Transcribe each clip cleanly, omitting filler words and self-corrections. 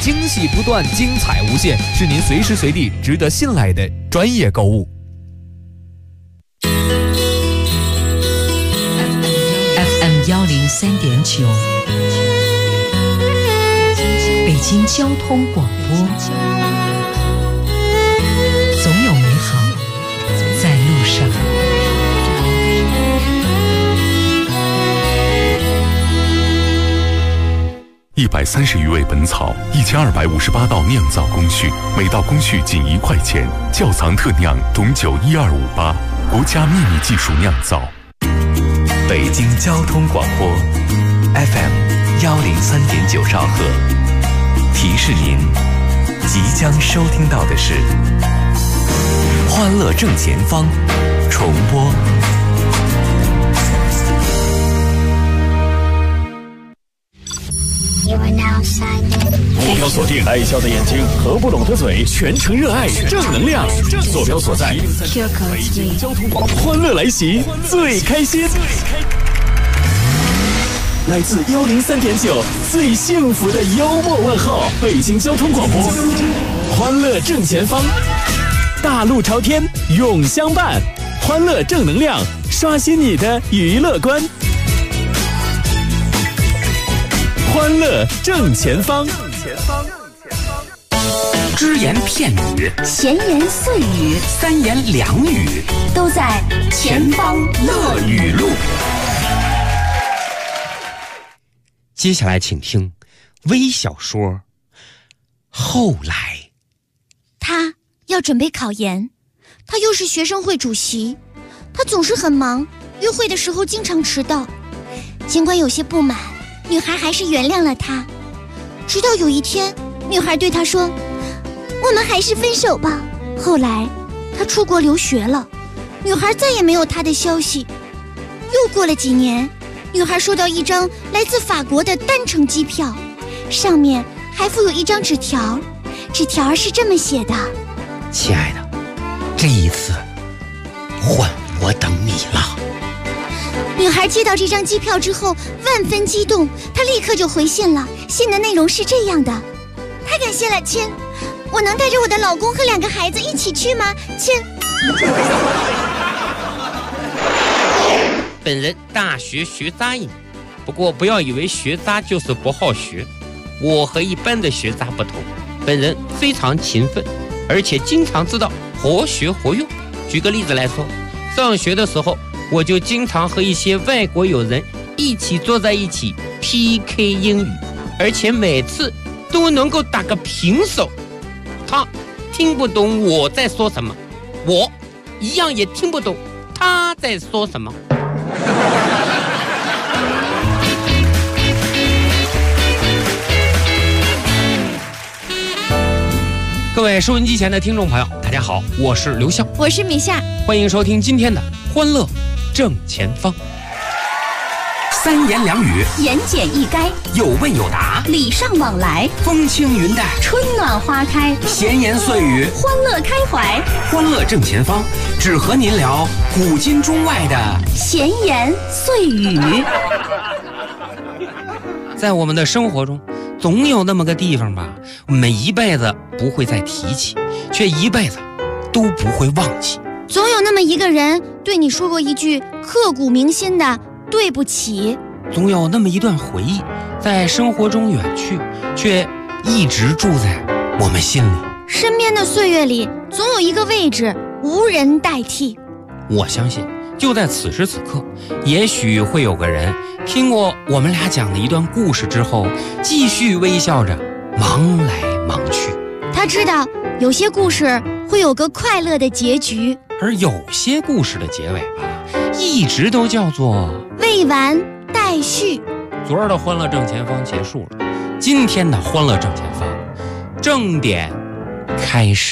惊喜不断，精彩无限，是您随时随地值得信赖的专业购物。 FM 103.9，北京交通广播，总有美好在路上。 130余味本草，1258道酿造工序，每道工序仅1块钱。窖藏特酿董酒12588，国家秘密技术酿造。 北京交通广播 FM 103.9兆赫，提示您即将收听到的是《欢乐正前方》重播。 目标锁定，爱笑的眼睛和不拢的嘴，全程热爱正能量。坐标所在，北京交通广播，欢乐来袭，最开心。来自103.9最幸福的幽默问候，北京交通广播，欢乐正前方，大路朝天永相伴，欢乐正能量，刷新你的娱乐观。欢乐正前方， 只言片语， 闲言碎语， 三言两语， 都在前方乐语录。 接下来请听微小说《后来》。 他要准备考研，他又是学生会主席，他总是很忙，约会的时候经常迟到。尽管有些不满，女孩还是原谅了他。直到有一天，女孩对他说：“我们还是分手吧。”后来他出国留学了，女孩再也没有他的消息。又过了几年，女孩收到一张来自法国的单程机票，上面还附有一张纸条，纸条是这么写的：“ 亲爱的，这一次换我等你了。” 女孩接到这张机票之后万分激动，她立刻就回信了。信的内容是这样的：太感谢了，亲，我能带着我的老公和2个孩子一起去吗？亲。 本人大学学渣1年，不过不要以为学渣就是不好学，我和一般的学渣不同，本人非常勤奋，而且经常知道活学活用。举个例子来说，上学的时候我就经常和一些外国友人一起坐在一起 PK 英语，而且每次都能够打个平手。他听不懂我在说什么，我一样也听不懂他在说什么。各位收音机前的听众朋友，大家好，我是刘笑， 我是米夏， 欢迎收听今天的欢乐正前方。 三言两语， 言简意赅， 有问有答， 礼尚往来， 风轻云淡， 春暖花开， 闲言碎语， 欢乐开怀。 欢乐正前方，只和您聊古今中外的闲言碎语。 在我们的生活中，总有那么个地方吧，我们一辈子不会再提起，却一辈子都不会忘记。 总有那么一个人对你说过一句刻骨铭心的对不起， 总有那么一段回忆在生活中远去，却一直住在我们心里。 身边的岁月里，总有一个位置无人代替。 我相信就在此时此刻，也许会有个人听过我们俩讲的一段故事之后，继续微笑着忙来忙去。 他知道有些故事会有个快乐的结局， 而有些故事的结尾吧，一直都叫做未完待续。 昨儿的欢乐正前方结束了，今天的欢乐正前方正点开始。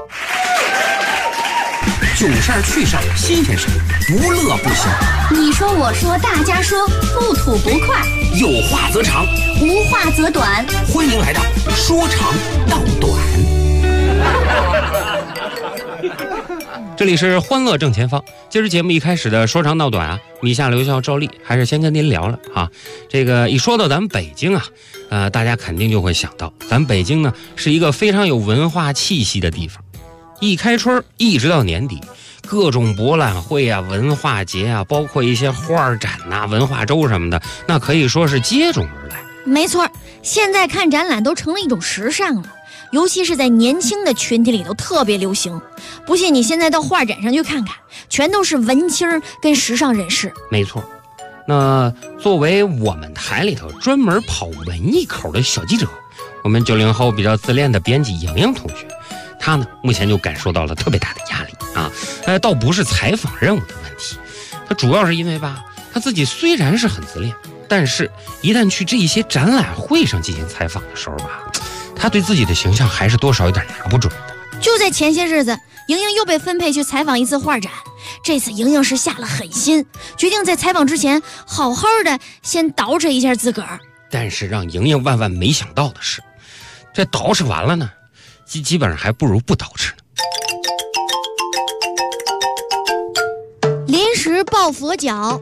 囧事儿趣事儿新鲜事儿，不乐不行。 你说我说大家说，不吐不快， 有话则长， 无话则短。 欢迎来到说长道短。 这里是欢乐正前方。今儿节目一开始的说长道短啊，米夏留校照例还是先跟您聊了啊。这个一说到咱们北京啊，大家肯定就会想到，咱北京呢是一个非常有文化气息的地方。一开春一直到年底，各种博览会啊、文化节啊，包括一些画展呐、文化周什么的，那可以说是接踵而来。 没错，现在看展览都成了一种时尚了。尤其是在年轻的群体里头特别流行，不信你现在到画展上去看看，全都是文青跟时尚人士。 没错，那作为我们台里头专门跑文艺口的小记者，我们90后比较自恋的编辑莹莹同学，她呢目前就感受到了特别大的压力啊。倒不是采访任务的问题，她主要是因为吧，她自己虽然是很自恋，但是一旦去这一些展览会上进行采访的时候吧，他对自己的形象还是多少有点拿不准的。 就在前些日子，莹莹又被分配去采访一次画展。这次莹莹是下了狠心，决定在采访之前好好的先捯饬一下自个儿。 但是让莹莹万万没想到的是，这捯饬完了呢，基本上还不如不捯饬呢。临时抱佛脚。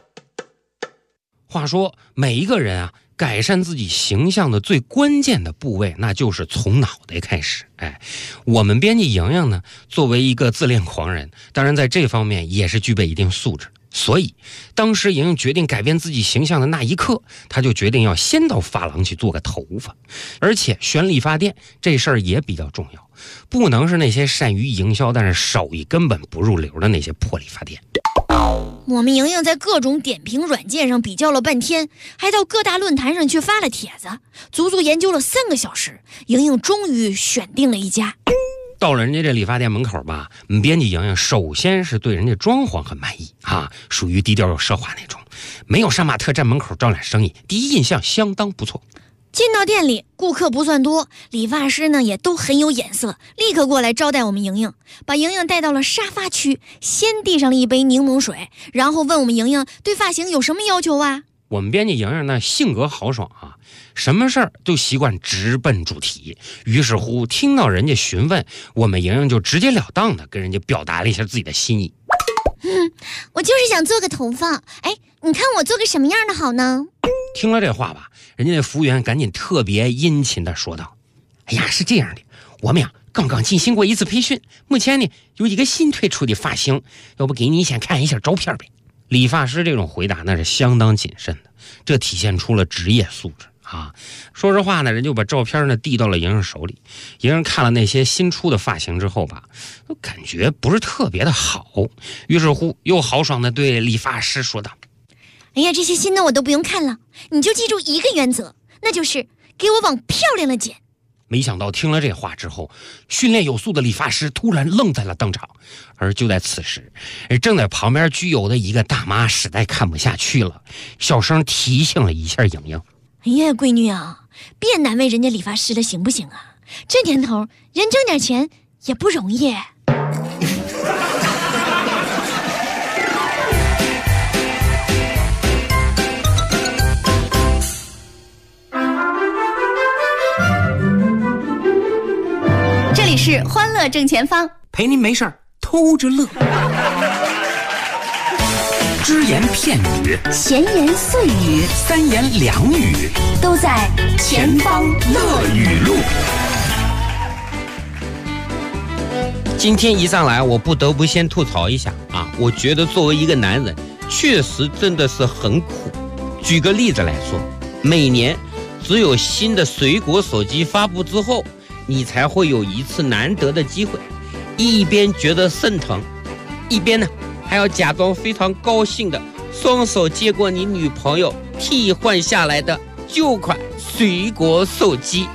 话说每一个人啊，改善自己形象的最关键的部位，那就是从脑袋开始。我们编辑莹莹呢，作为一个自恋狂人，当然在这方面也是具备一定素质。所以当时莹莹决定改变自己形象的那一刻，她就决定要先到发廊去做个头发，而且选理发店这事儿也比较重要，不能是那些善于营销但是手艺根本不入流的那些破理发店。 我们莹莹在各种点评软件上比较了半天，还到各大论坛上去发了帖子，足足研究了3个小时，莹莹终于选定了一家。 到了人家这理发店门口吧，我们编辑莹莹首先是对人家装潢很满意啊，属于低调又奢华那种，没有杀马特站门口招揽生意，第一印象相当不错。 进到店里，顾客不算多，理发师呢也都很有眼色，立刻过来招待我们莹莹，把莹莹带到了沙发区，先递上了一杯柠檬水，然后问我们莹莹对发型有什么要求啊？ 我们编辑莹莹呢性格豪爽啊，什么事儿都习惯直奔主题，于是乎听到人家询问，我们莹莹就直截了当的跟人家表达了一下自己的心意。 我就是想做个头发，你看我做个什么样的好呢？ 听了这话吧，人家那服务员赶紧特别殷勤的说道：是这样的，我们刚刚进行过一次培训，目前呢有一个新推出的发型，要不给你先看一下照片呗。理发师这种回答那是相当谨慎的，这体现出了职业素质啊。说实话呢，人就把照片呢递到了莹莹手里，莹莹看了那些新出的发型之后吧，都感觉不是特别的好，于是乎又豪爽的对理发师说道： 这些新的我都不用看了，你就记住一个原则，那就是给我往漂亮了剪。 没想到听了这话之后，训练有素的理发师突然愣在了当场。而就在此时，正在旁边居有的一个大妈实在看不下去了，小声提醒了一下莹莹： 闺女啊，别难为人家理发师了行不行啊？这年头人挣点钱也不容易。这里是欢乐正前方， 陪您没事偷着乐。只言片语， 闲言碎语 ，3言2语， 都在前方乐语录。 今天一上来，我不得不先吐槽一下啊！我觉得作为一个男人，确实真的是很苦。举个例子来说，每年只有新的水果手机发布之后，你才会有一次难得的机会，一边觉得肾疼，一边呢还要假装非常高兴的双手接过你女朋友替换下来的旧款水果手机。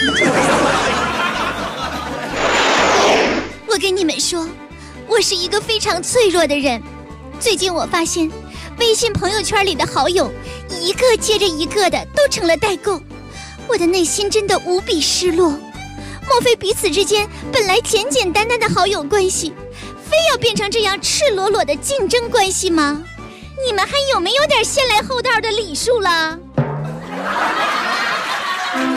我跟你们说，我是一个非常脆弱的人。最近我发现微信朋友圈里的好友一个接着一个的都成了代购，我的内心真的无比失落。莫非彼此之间本来简简单单的好友关系，非要变成这样赤裸裸的竞争关系吗？你们还有没有点先来后到的礼数了？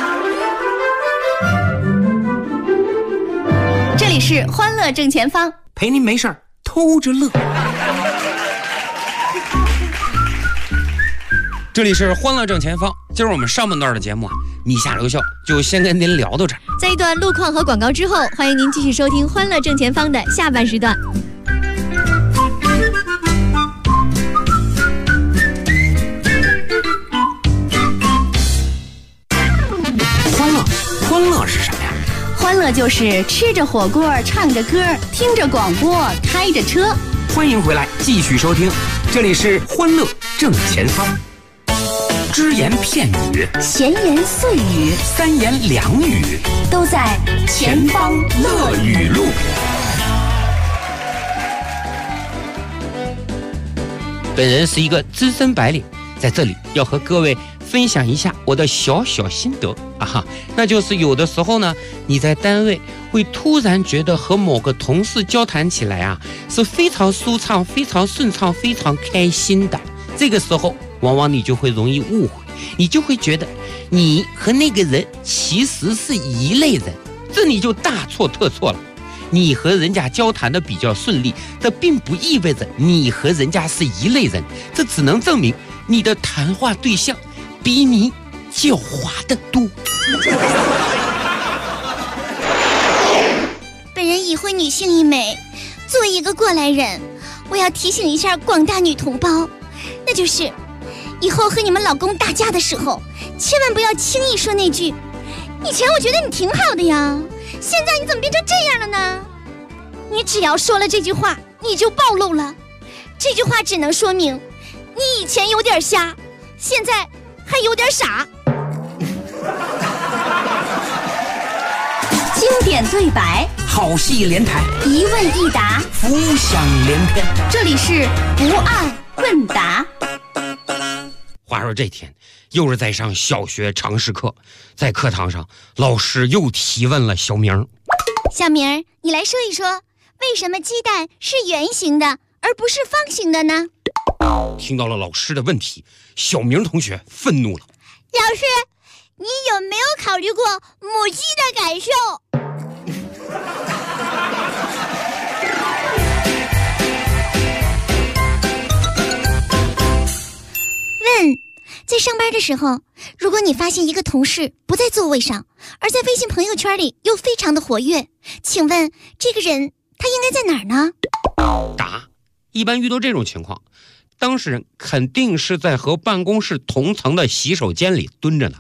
这里是欢乐正前方， 陪您没事儿偷着乐。 这里是欢乐正前方，今儿我们上半段的节目啊，米下留校就先跟您聊到这儿。 在一段路况和广告之后，欢迎您继续收听欢乐正前方的下半时段。 欢乐是什么呀？ 欢乐就是吃着火锅，唱着歌，听着广播，开着车。 欢迎回来，继续收听，这里是欢乐正前方。只言片语， 闲言碎语， 三言两语， 都在前方乐语录。 本人是一个资深白领，在这里要和各位分享一下我的小小心得啊，那就是有的时候呢，你在单位会突然觉得和某个同事交谈起来啊，是非常舒畅、非常顺畅、非常开心的。这个时候，往往你就会容易误会，你就会觉得你和那个人其实是一类人，这你就大错特错了。你和人家交谈的比较顺利，这并不意味着你和人家是一类人，这只能证明你的谈话对象比你狡猾得多。 本人已婚女性一枚，作为一个过来人，我要提醒一下广大女同胞，那就是以后和你们老公打架的时候，千万不要轻易说那句以前我觉得你挺好的呀，现在你怎么变成这样了呢？你只要说了这句话，你就暴露了。这句话只能说明你以前有点瞎，现在还有点傻。 经典对白， 好戏连台， 一问一答， 浮想联翩。 这里是不二问答。 话说这天又是在上小学常识课，在课堂上老师又提问了小明。 小明，你来说一说，为什么鸡蛋是圆形的而不是方形的呢？ 听到了老师的问题，小明同学愤怒了。 老师，你有没有考虑过母鸡的感受？问，在上班的时候，如果你发现一个同事不在座位上，而在微信朋友圈里又非常的活跃，请问这个人他应该在哪儿呢？ 答：一般遇到这种情况，当事人肯定是在和办公室同层的洗手间里蹲着呢。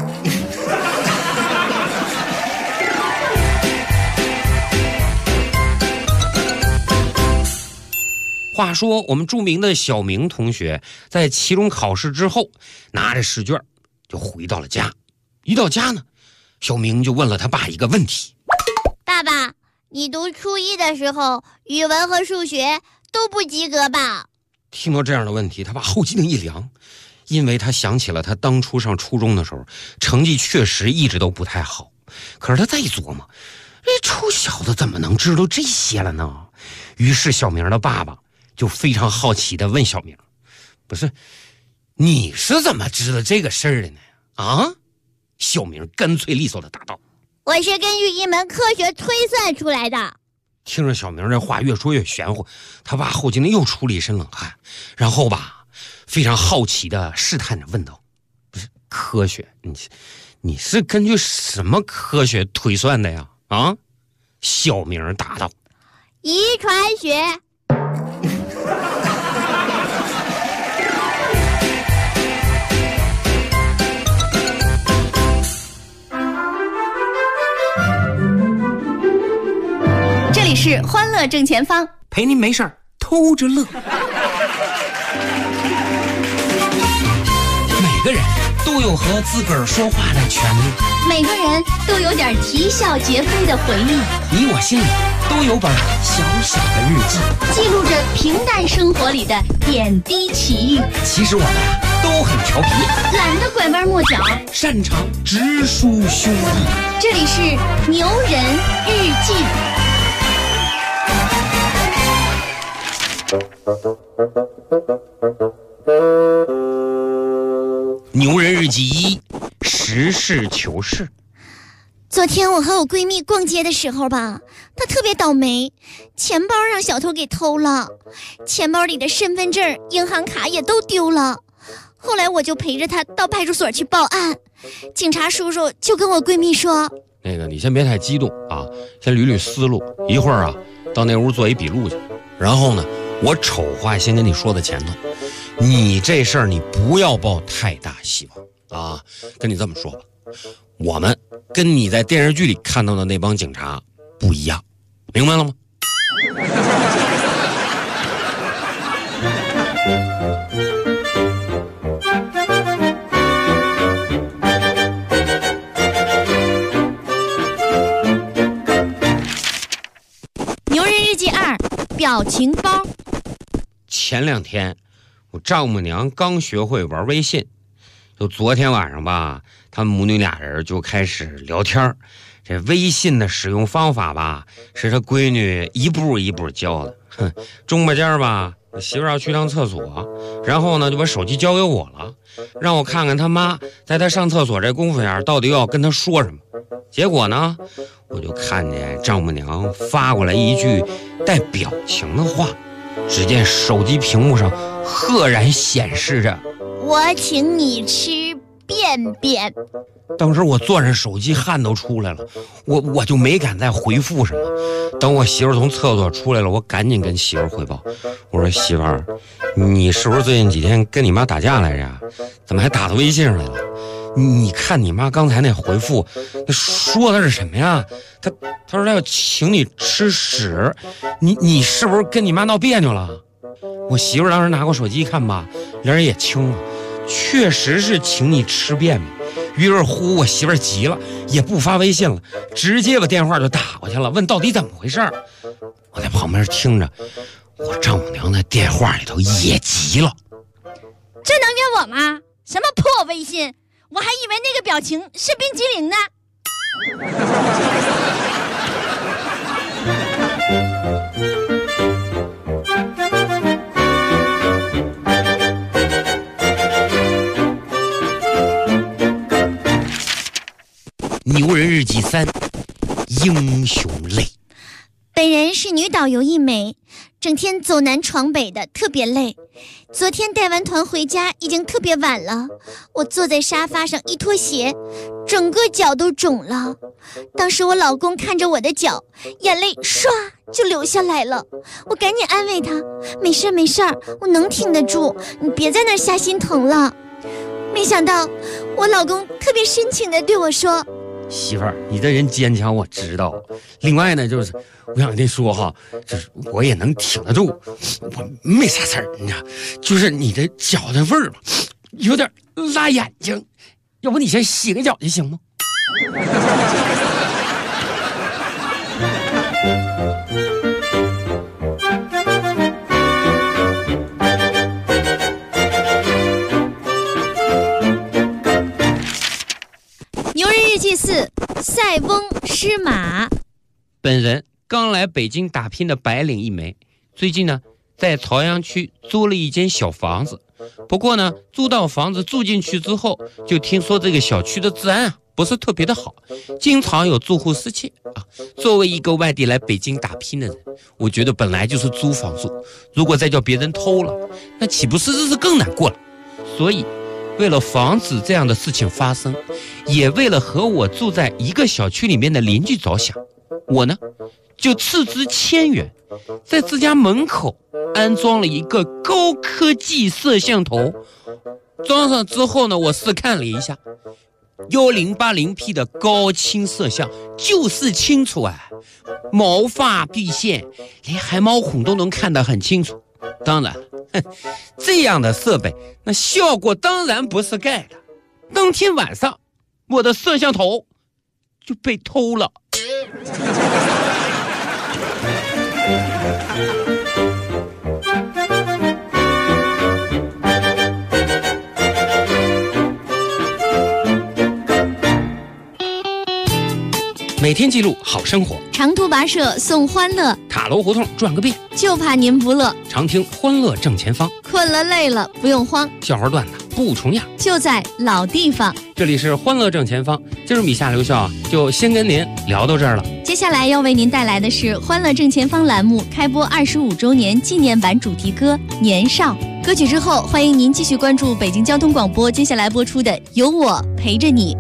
话说我们著名的小明同学在期中考试之后，拿着试卷就回到了家。一到家呢，小明就问了他爸一个问题： 爸爸，你读初一的时候语文和数学都不及格吧？ 听到这样的问题，他爸后脊梁一凉，因为他想起了他当初上初中的时候，成绩确实一直都不太好。可是他再一琢磨，这臭小子怎么能知道这些了呢？于是小明的爸爸就非常好奇地问小明：不是，你是怎么知道这个事儿的呢？啊？小明干脆利索地答道： 我是根据一门科学推算出来的。 听着小明这话越说越玄乎，他爸后脊梁又出了一身冷汗，然后吧，非常好奇地试探着问道：不是科学，你是根据什么科学推算的呀？啊？小明答道： 遗传学。 这里是欢乐正前方， 陪您没事儿偷着乐。 每个人都有和自个儿说话的权利， 每个人都有点啼笑皆非的回忆， 你我心里都有本小小的日记， 记录着平淡生活里的点滴奇遇。 其实我们都很调皮， 懒得拐弯抹角， 擅长直抒胸臆。 这里是牛人日记。 牛人日记一，实事求是。 昨天我和我闺蜜逛街的时候吧，她特别倒霉，钱包让小偷给偷了，钱包里的身份证、银行卡也都丢了。后来我就陪着她到派出所去报案，警察叔叔就跟我闺蜜说：“ 那个你先别太激动啊，先捋捋思路，一会儿啊到那屋做一笔录去。然后呢，我丑话先跟你说在前头，你这事儿你不要抱太大希望啊。跟你这么说吧，我们跟你在电视剧里看到的那帮警察不一样，明白了吗？” 牛人日记2，表情包。 前2天我丈母娘刚学会玩微信，就昨天晚上吧，他们母女俩人就开始聊天。这微信的使用方法吧，是他闺女一步一步教的。中巴间吧，我媳妇要去趟厕所，然后呢就把手机交给我了，让我看看他妈在他上厕所这功夫呀，到底要跟他说什么。结果呢，我就看见丈母娘发过来一句带表情的话，只见手机屏幕上赫然显示着：“ 我请你吃便便。” 当时我攥着手机，汗都出来了，我就没敢再回复什么。等我媳妇从厕所出来了，我赶紧跟媳妇汇报，我说：“媳妇儿，你是不是最近几天跟你妈打架来着？怎么还打到微信上来了？你看你妈刚才那回复，说的是什么呀？她说她要请你吃屎，你是不是跟你妈闹别扭了？”我媳妇当时拿过手机一看吧，脸也青了，确实是请你吃便便。于是乎我媳妇急了，也不发微信了，直接把电话就打过去了，问到底怎么回事。我在旁边听着，我丈母娘在电话里头也急了：“ 这能怨我吗？什么破微信，我还以为那个表情是冰激凌呢。” 牛人日记3，英雄泪。 本人是女导游一枚，整天走南闯北的，特别累。昨天带完团回家已经特别晚了，我坐在沙发上一脱鞋，整个脚都肿了。当时我老公看着我的脚，眼泪唰就流下来了。我赶紧安慰他：“没事没事，我能挺得住，你别在那儿瞎心疼了。”没想到我老公特别深情地对我说：“ 媳妇儿，你这人坚强，我知道。另外呢，就是我想跟你说哈，就是我也能挺得住，我没啥事儿，你知道，就是你的脚的味儿吧，有点辣眼睛，要不你先洗个脚就行吗？” 牛人日记4，塞翁失马。 本人刚来北京打拼的白领一枚，最近呢在朝阳区租了一间小房子。不过呢，租到房子住进去之后，就听说这个小区的治安不是特别的好，经常有住户失窃啊。作为一个外地来北京打拼的人，我觉得本来就是租房住，如果再叫别人偷了，那岂不是日子更难过了？所以为了防止这样的事情发生，也为了和我住在一个小区里面的邻居着想，我呢就斥资1000元，在自家门口安装了一个高科技摄像头。装上之后呢，我试看了一下，1080P 的高清摄像就是清楚啊，毛发毕现，连汗毛孔都能看得很清楚。当然这样的设备那效果当然不是盖的。当天晚上我的摄像头就被偷了。每天记录好生活， 长途跋涉送欢乐， 塔楼胡同转个遍， 就怕您不乐。 常听欢乐正前方， 困了累了不用慌， 笑话段子不重样， 就在老地方。 这里是欢乐正前方，今儿米夏留校啊，就先跟您聊到这儿了。 接下来要为您带来的是欢乐正前方栏目开播25周年纪念版主题歌《年少》。歌曲之后，欢迎您继续关注北京交通广播接下来播出的《有我陪着你》。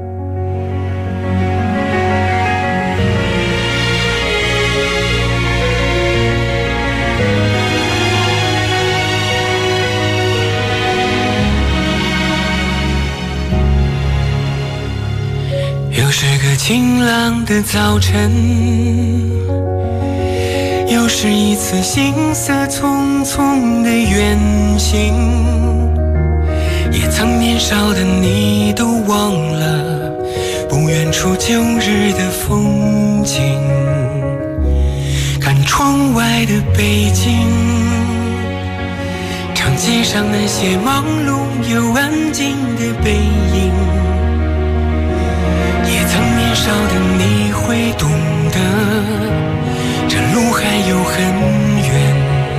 又是个晴朗的早晨，又是一次行色匆匆的远行，也曾年少的你都忘了不远处旧日的风景。看窗外的北京，长街上那些忙碌又安静的背影，也曾年少的你会懂得，这路还有很远，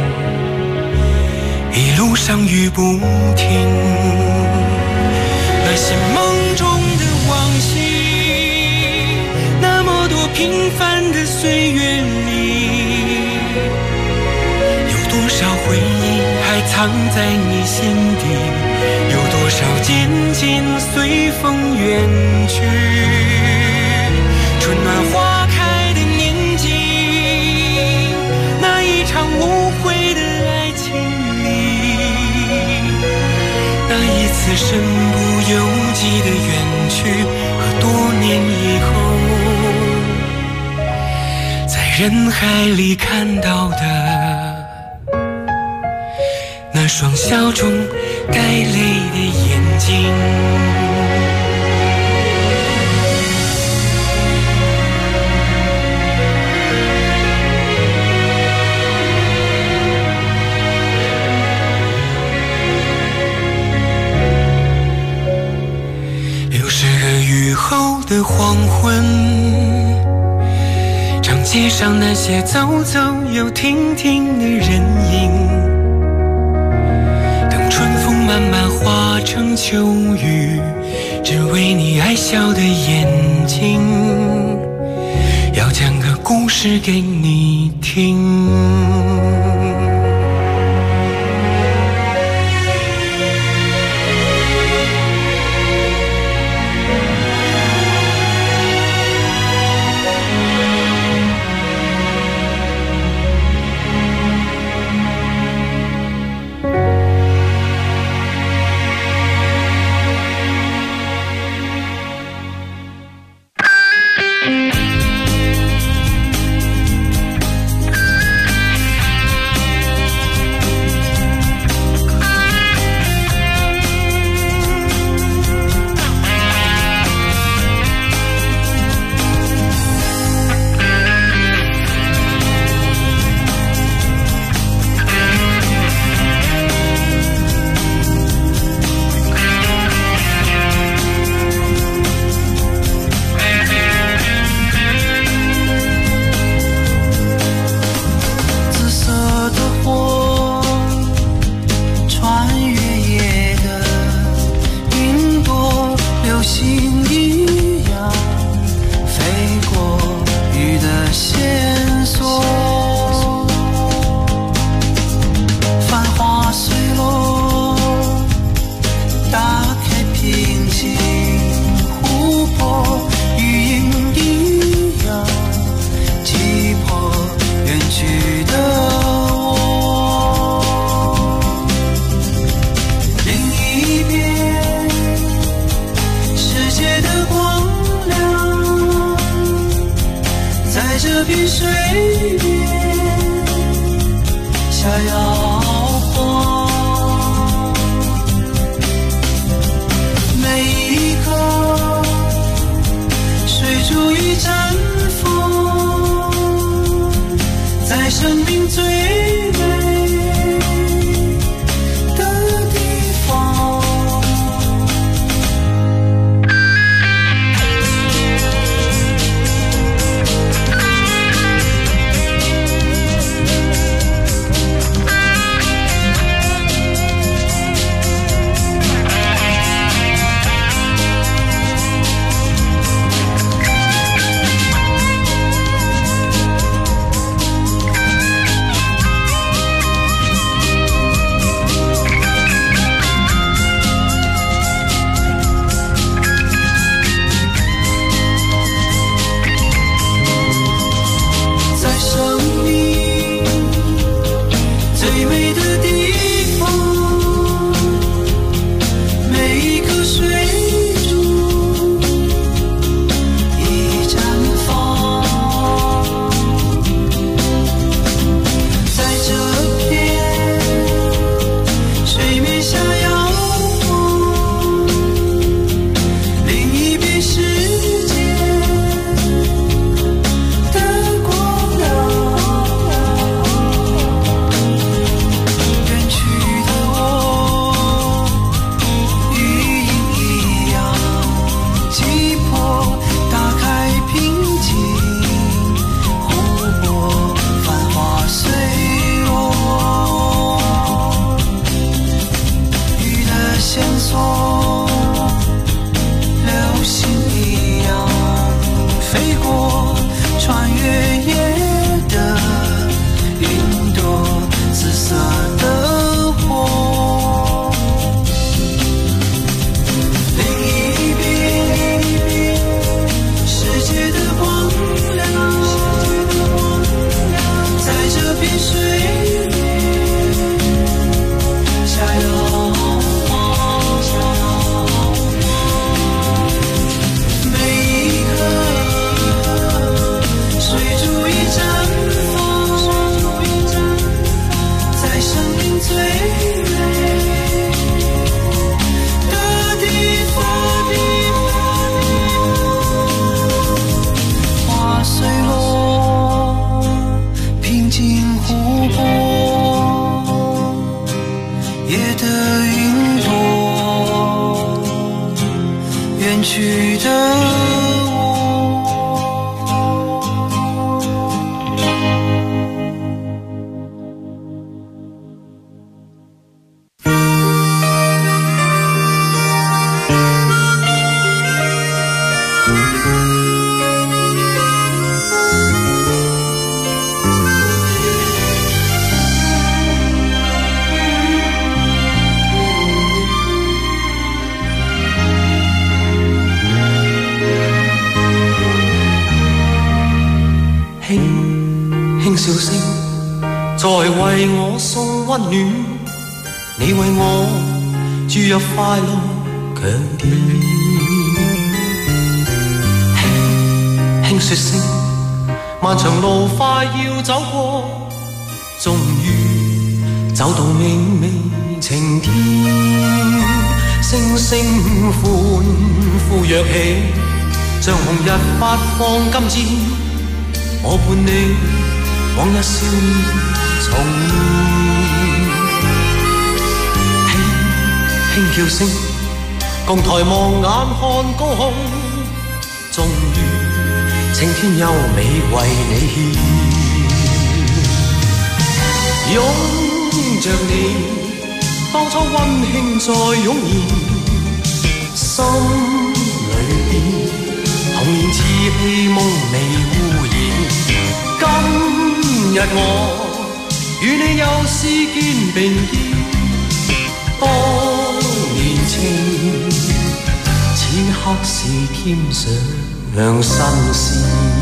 一路上雨不停。那些梦中的往昔，那么多平凡的岁月里，有多少回忆还藏在你心底，有多少渐渐随风远去。春暖花开的年纪，那一场无悔的爱情里，那一次身不由己的远去，和多年以后在人海里看到的那双笑中带泪的眼睛。雨后的黄昏，长街上那些走走又停停的人影，等春风慢慢化成秋雨，只为你爱笑的眼睛，要讲个故事给你听。 穿越夜的云朵，紫色的火。另一边，世界的光亮，在这片水面下摇晃。每一刻，水珠已绽放，在生命最美的地方。花碎落，平静湖泊，夜的云朵，远去的輕笑聲，在為我送溫暖，你為我注入快樂強電。輕說聲，漫長路快要走過，終於走到明媚晴天。星星歡呼躍起，像紅日發放金箭。我伴你往日少年重現，輕叫聲，共抬望眼看高空，終於青天優美為你獻。擁着你，當初溫馨再湧現，心裏邊童年稚氣夢未污染。今日我與你又是肩並肩，當年情此刻是添上新鮮。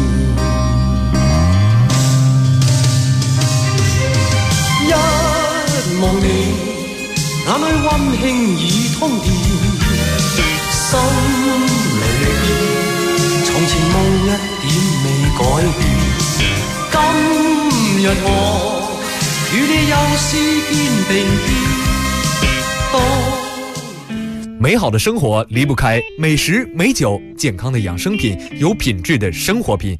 一望你眼裏溫馨已通電，心裏邊從前夢一點未改變。今日我與你又是肩並肩。 美好的生活离不开美食、美酒、健康的养生品、有品质的生活品。